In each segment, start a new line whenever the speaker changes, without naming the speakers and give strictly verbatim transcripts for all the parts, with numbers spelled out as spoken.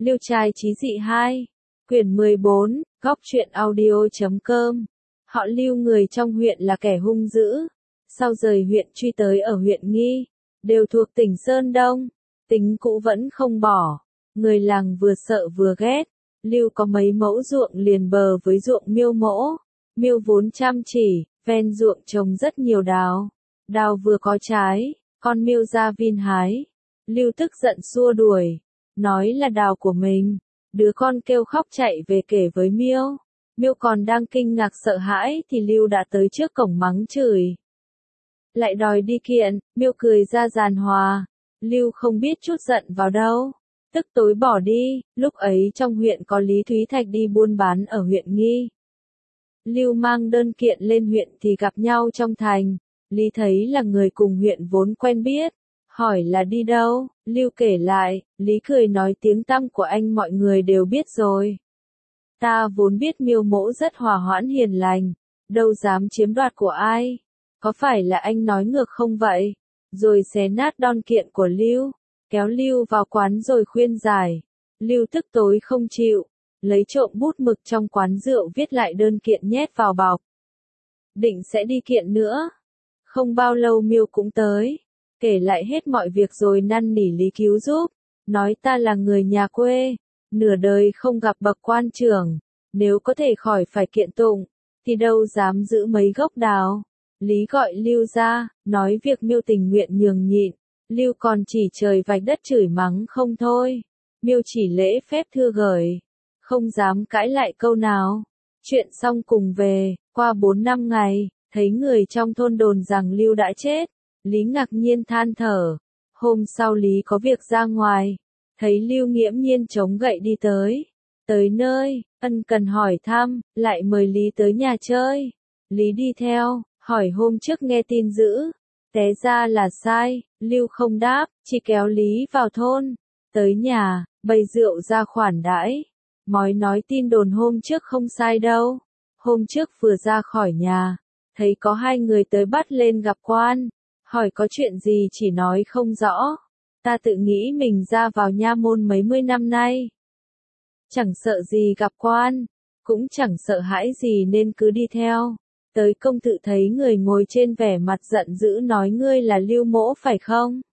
Liêu trai trí dị hai. Quyển mười bốn, góc truyện audio chấm com. Họ Lưu người trong huyện là kẻ hung dữ. Sau rời huyện truy tới ở huyện Nghi, đều thuộc tỉnh Sơn Đông. Tính cũ vẫn không bỏ. Người làng vừa sợ vừa ghét. Lưu có mấy mẫu ruộng liền bờ với ruộng Miêu mỗ. Miêu vốn chăm chỉ, ven ruộng trồng rất nhiều đào. Đào vừa có trái, con Miêu ra vin hái. Lưu tức giận xua đuổi, nói là đào của mình. Đứa con kêu khóc chạy về kể với Miêu. Miêu còn đang kinh ngạc sợ hãi thì Lưu đã tới trước cổng mắng chửi. Lại đòi đi kiện, Miêu cười ra giàn hòa. Lưu không biết chút giận vào đâu. Tức tối bỏ đi, lúc ấy trong huyện có Lý Thúy Thạch đi buôn bán ở huyện Nghi. Lưu mang đơn kiện lên huyện thì gặp nhau trong thành. Lý thấy là người cùng huyện vốn quen biết. Hỏi là đi đâu, Lưu kể lại, Lý cười nói tiếng tăm của anh mọi người đều biết rồi. Ta vốn biết Miêu mỗ rất hòa hoãn hiền lành, đâu dám chiếm đoạt của ai. Có phải là anh nói ngược không vậy? Rồi xé nát đòn kiện của Lưu, kéo Lưu vào quán rồi khuyên giải. Lưu tức tối không chịu, lấy trộm bút mực trong quán rượu viết lại đơn kiện nhét vào bọc. Định sẽ đi kiện nữa. Không bao lâu Miêu cũng tới, kể lại hết mọi việc rồi năn nỉ Lý cứu giúp. Nói ta là người nhà quê, nửa đời không gặp bậc quan trưởng, nếu có thể khỏi phải kiện tụng, thì đâu dám giữ mấy gốc đào. Lý gọi Lưu ra, nói việc Miêu tình nguyện nhường nhịn. Lưu còn chỉ trời vạch đất chửi mắng không thôi. Miêu chỉ lễ phép thưa gửi, không dám cãi lại câu nào. Chuyện xong cùng về, qua bốn năm ngày, thấy người trong thôn đồn rằng Lưu đã chết. Lý ngạc nhiên than thở. Hôm sau Lý có việc ra ngoài, thấy Lưu nghiễm nhiên chống gậy đi tới. Tới nơi, ân cần hỏi thăm, lại mời Lý tới nhà chơi. Lý đi theo, hỏi hôm trước nghe tin dữ. Té ra là sai, Lưu không đáp, chỉ kéo Lý vào thôn. Tới nhà, bày rượu ra khoản đãi. Mói nói tin đồn hôm trước không sai đâu. Hôm trước vừa ra khỏi nhà, thấy có hai người tới bắt lên gặp quan. Hỏi có chuyện gì chỉ nói không rõ. Ta tự nghĩ mình ra vào nha môn mấy mươi năm nay. Chẳng sợ gì gặp quan, cũng chẳng sợ hãi gì nên cứ đi theo. Tới công tự thấy người ngồi trên vẻ mặt giận dữ nói ngươi là Lưu mỗ phải không?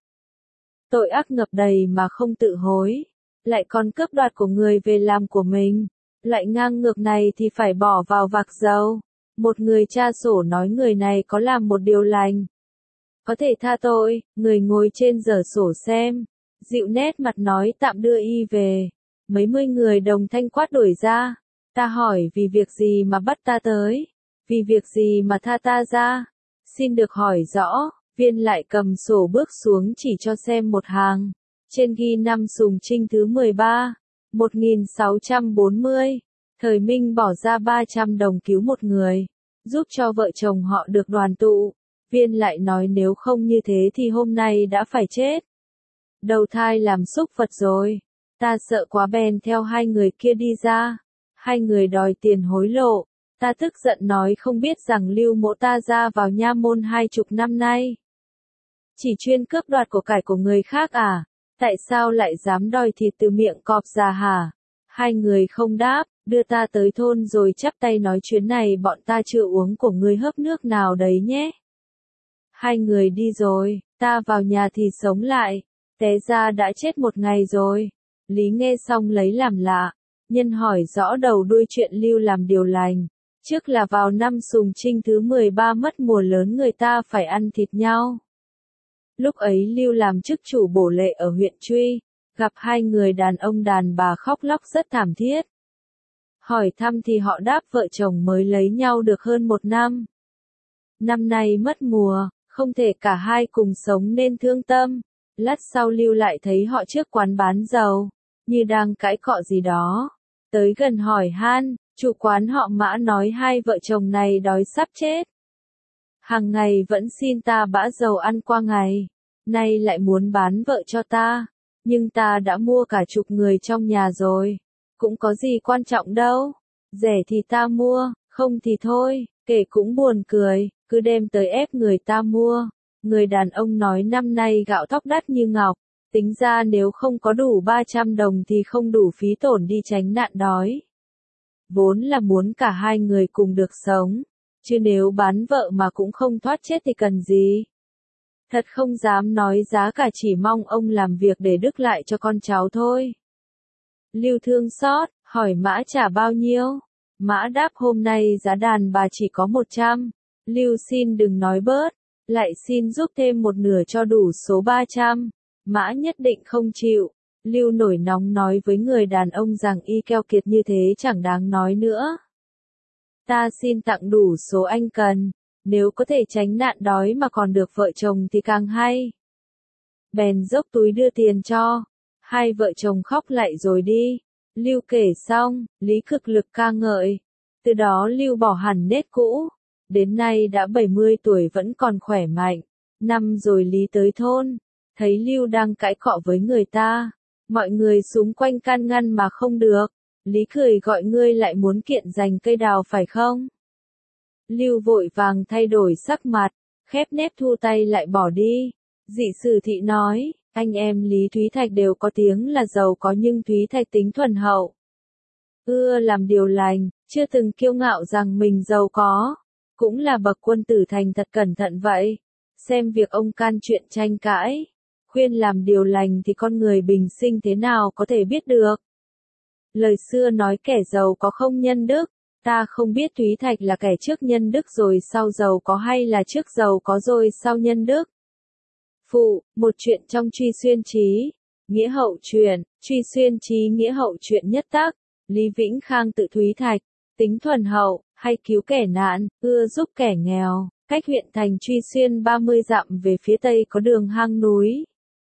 Tội ác ngập đầy mà không tự hối. Lại còn cướp đoạt của người về làm của mình. Lại ngang ngược này thì phải bỏ vào vạc dầu. Một người tra sổ nói người này có làm một điều lành. Có thể tha tội, người ngồi trên dở sổ xem. Dịu nét mặt nói tạm đưa y về. Mấy mươi người đồng thanh quát đuổi ra. Ta hỏi vì việc gì mà bắt ta tới? Vì việc gì mà tha ta ra? Xin được hỏi rõ. Viên lại cầm sổ bước xuống chỉ cho xem một hàng. Trên ghi năm Sùng Trinh thứ mười ba, một nghìn sáu trăm bốn mươi. Thời Minh bỏ ra ba trăm đồng cứu một người, giúp cho vợ chồng họ được đoàn tụ. Viên lại nói nếu không như thế thì hôm nay đã phải chết. Đầu thai làm súc vật rồi. Ta sợ quá bèn theo hai người kia đi ra. Hai người đòi tiền hối lộ. Ta tức giận nói không biết rằng Lưu mỗ ta ra vào nha môn hai chục năm nay. Chỉ chuyên cướp đoạt của cải của người khác à? Tại sao lại dám đòi thịt từ miệng cọp già hả? Hai người không đáp, đưa ta tới thôn rồi chắp tay nói chuyến này bọn ta chưa uống của ngươi hớp nước nào đấy nhé. Hai người đi rồi, ta vào nhà thì sống lại, té ra đã chết một ngày rồi. Lý nghe xong lấy làm lạ, nhân hỏi rõ đầu đuôi chuyện Lưu làm điều lành. Trước là vào năm Sùng Trinh thứ mười ba mất mùa lớn người ta phải ăn thịt nhau. Lúc ấy Lưu làm chức chủ bổ lệ ở huyện Truy, gặp hai người đàn ông đàn bà khóc lóc rất thảm thiết. Hỏi thăm thì họ đáp vợ chồng mới lấy nhau được hơn một năm. Năm nay mất mùa, không thể cả hai cùng sống nên thương tâm. Lát sau Lưu lại thấy họ trước quán bán dầu, như đang cãi cọ gì đó. Tới gần hỏi han, chủ quán họ Mã nói hai vợ chồng này đói sắp chết. Hàng ngày vẫn xin ta bã dầu ăn qua ngày, nay lại muốn bán vợ cho ta, nhưng ta đã mua cả chục người trong nhà rồi, cũng có gì quan trọng đâu, rẻ thì ta mua, không thì thôi, kể cũng buồn cười, cứ đem tới ép người ta mua. Người đàn ông nói năm nay gạo thóc đắt như ngọc, Tính ra nếu không có đủ ba trăm đồng thì không đủ phí tổn đi tránh nạn đói. Vốn là muốn cả hai người cùng được sống, chứ nếu bán vợ mà cũng không thoát chết thì cần gì. Thật không dám nói giá cả, chỉ mong ông làm việc để đức lại cho con cháu thôi. Lưu thương xót, hỏi Mã trả bao nhiêu? Mã đáp hôm nay giá đàn bà chỉ có một trăm. Lưu xin đừng nói bớt, lại xin giúp thêm một nửa cho đủ số ba trăm. Mã nhất định không chịu. Lưu nổi nóng nói với người đàn ông rằng y keo kiệt như thế chẳng đáng nói nữa. Ta xin tặng đủ số anh cần, nếu có thể tránh nạn đói mà còn được vợ chồng thì càng hay. Bèn dốc túi đưa tiền cho, hai vợ chồng khóc lại rồi đi. Lưu kể xong, Lý cực lực ca ngợi. Từ đó Lưu bỏ hẳn nết cũ, đến nay đã bảy mươi tuổi vẫn còn khỏe mạnh. Năm rồi Lý tới thôn, thấy Lưu đang cãi cọ với người ta, mọi người xung quanh can ngăn mà không được. Lý cười gọi ngươi lại muốn kiện giành cây đào phải không? Lưu vội vàng thay đổi sắc mặt, khép nép thu tay lại bỏ đi. Dị Sử Thị nói, anh em Lý Thúy Thạch đều có tiếng là giàu có nhưng Thúy Thạch tính thuần hậu, ưa làm điều lành, chưa từng kiêu ngạo rằng mình giàu có, cũng là bậc quân tử thành thật cẩn thận vậy. Xem việc ông can chuyện tranh cãi, khuyên làm điều lành thì con người bình sinh thế nào có thể biết được. Lời xưa nói kẻ giàu có không nhân đức, ta không biết Thúy Thạch là kẻ trước nhân đức rồi sau giàu có hay là trước giàu có rồi sau nhân đức. Phụ, một chuyện trong Truy Xuyên Chí, Nghĩa Hậu truyện, Truy Xuyên Chí Nghĩa Hậu truyện nhất tác, Lý Vĩnh Khang tự Thúy Thạch, tính thuần hậu, hay cứu kẻ nạn, ưa giúp kẻ nghèo, cách huyện thành Truy Xuyên ba mươi dặm về phía tây có đường hang núi.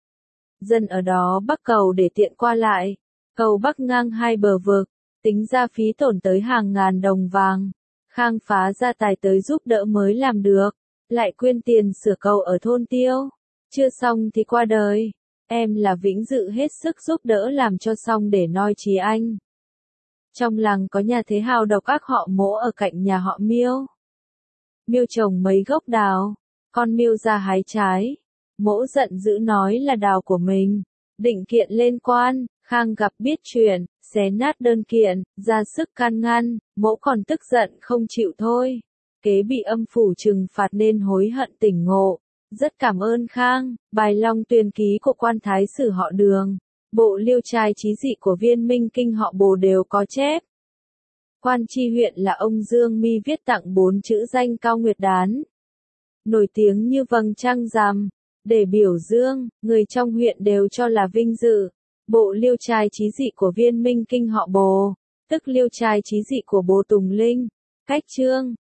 Dân ở đó bắc cầu để tiện qua lại, cầu bắc ngang hai bờ vực, tính ra phí tổn tới hàng ngàn đồng vàng. Khang phá gia tài tới giúp đỡ mới làm được, lại quyên tiền sửa cầu ở thôn Tiêu. Chưa xong thì qua đời, em là Vĩnh Dự hết sức giúp đỡ làm cho xong để noi trí anh. Trong làng có nhà thế hào độc ác họ Mỗ ở cạnh nhà họ Miêu. Miêu trồng mấy gốc đào, con Miêu ra hái trái. Mỗ giận dữ nói là đào của mình, định kiện lên quan. Khang gặp biết chuyện, xé nát đơn kiện, ra sức can ngăn. Mỗ còn tức giận không chịu thôi, kế bị âm phủ trừng phạt nên hối hận tỉnh ngộ. Rất cảm ơn Khang. Bài Long Tuyên Ký của quan thái sử họ Đường, bộ Liêu Trai Chí Dị của Viên Minh Kinh họ Bồ đều có chép. Quan tri huyện là ông Dương Mi viết tặng bốn chữ danh Cao Nguyệt Đán, nổi tiếng như vầng trăng rằm, để biểu dương, người trong huyện đều cho là vinh dự. Bộ Liêu Trai Chí Dị của Viên Minh Kinh họ Bồ, tức Liêu Trai Chí Dị của Bồ Tùng Linh. Cách chương